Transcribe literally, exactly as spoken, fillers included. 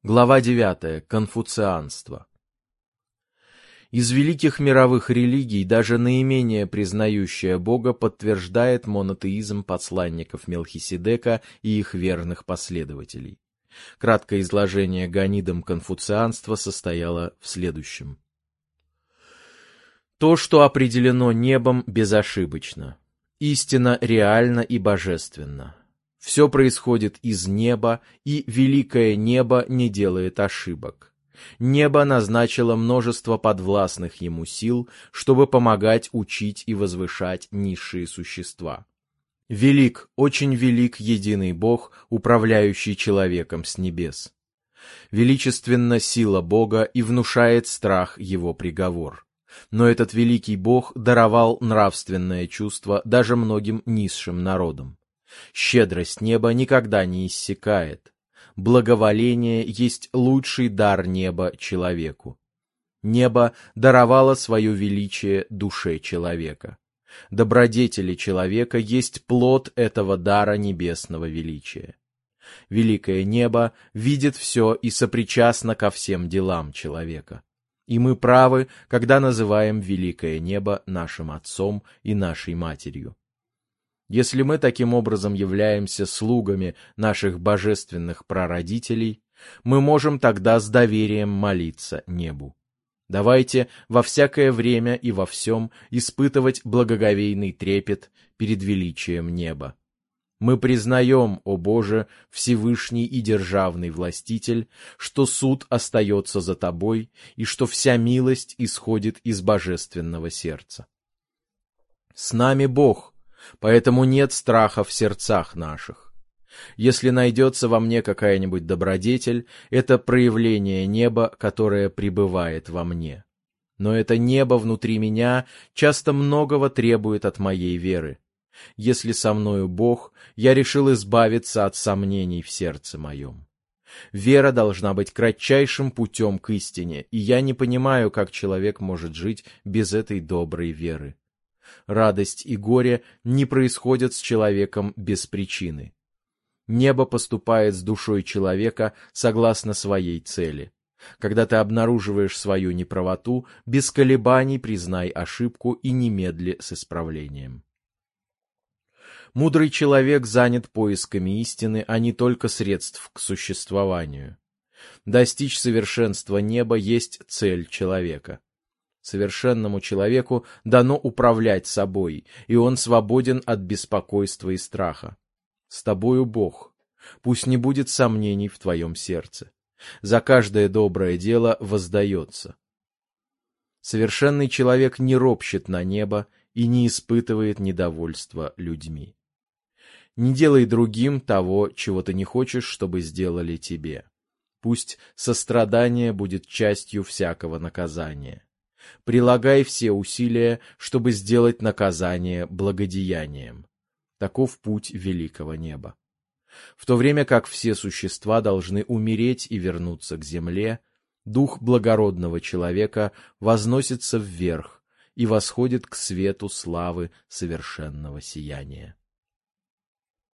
Глава девятая. Конфуцианство. Из великих мировых религий даже наименее признающая Бога подтверждает монотеизм посланников Мелхиседека и их верных последователей. Краткое изложение гонидом конфуцианства состояло в следующем. То, что определено небом, безошибочно. Истина реальна и божественна. Все происходит из неба, и великое небо не делает ошибок. Небо назначило множество подвластных ему сил, чтобы помогать учить и возвышать низшие существа. Велик, очень велик единый Бог, управляющий человеком с небес. Величественна сила Бога и внушает страх его приговор. Но этот великий Бог даровал нравственное чувство даже многим низшим народам. Щедрость неба никогда не иссякает. Благоволение есть лучший дар неба человеку. Небо даровало свое величие душе человека. Добродетели человека есть плод этого дара небесного величия. Великое небо видит все и сопричастно ко всем делам человека. И мы правы, когда называем великое небо нашим отцом и нашей матерью. Если мы таким образом являемся слугами наших божественных прародителей, мы можем тогда с доверием молиться небу. Давайте во всякое время и во всем испытывать благоговейный трепет перед величием неба. Мы признаем, о Боже, Всевышний и Державный Властитель, что суд остается за Тобой и что вся милость исходит из божественного сердца. С нами Бог, поэтому нет страха в сердцах наших. Если найдется во мне какая-нибудь добродетель, это проявление неба, которое пребывает во мне. Но это небо внутри меня часто многого требует от моей веры. Если со мною Бог, я решил избавиться от сомнений в сердце моем. Вера должна быть кратчайшим путем к истине, и я не понимаю, как человек может жить без этой доброй веры. Радость и горе не происходят с человеком без причины. Небо поступает с душой человека согласно своей цели. Когда ты обнаруживаешь свою неправоту, без колебаний признай ошибку и немедли с исправлением. Мудрый человек занят поисками истины, а не только средств к существованию. Достичь совершенства неба есть цель человека. Совершенному человеку дано управлять собой, и он свободен от беспокойства и страха. С тобою Бог. Пусть не будет сомнений в твоем сердце. За каждое доброе дело воздается. Совершенный человек не ропщет на небо и не испытывает недовольства людьми. Не делай другим того, чего ты не хочешь, чтобы сделали тебе. Пусть сострадание будет частью всякого наказания. Прилагай все усилия, чтобы сделать наказание благодеянием. Таков путь великого неба. В то время как все существа должны умереть и вернуться к земле, дух благородного человека возносится вверх и восходит к свету славы совершенного сияния.